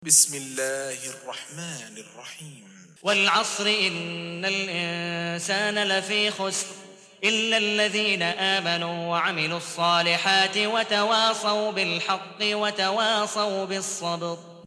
بسم الله الرحمن الرحيم والعصر إن الإنسان لفي خسر إلا الذين آمنوا وعملوا الصالحات وتواصوا بالحق وتواصوا بالصبر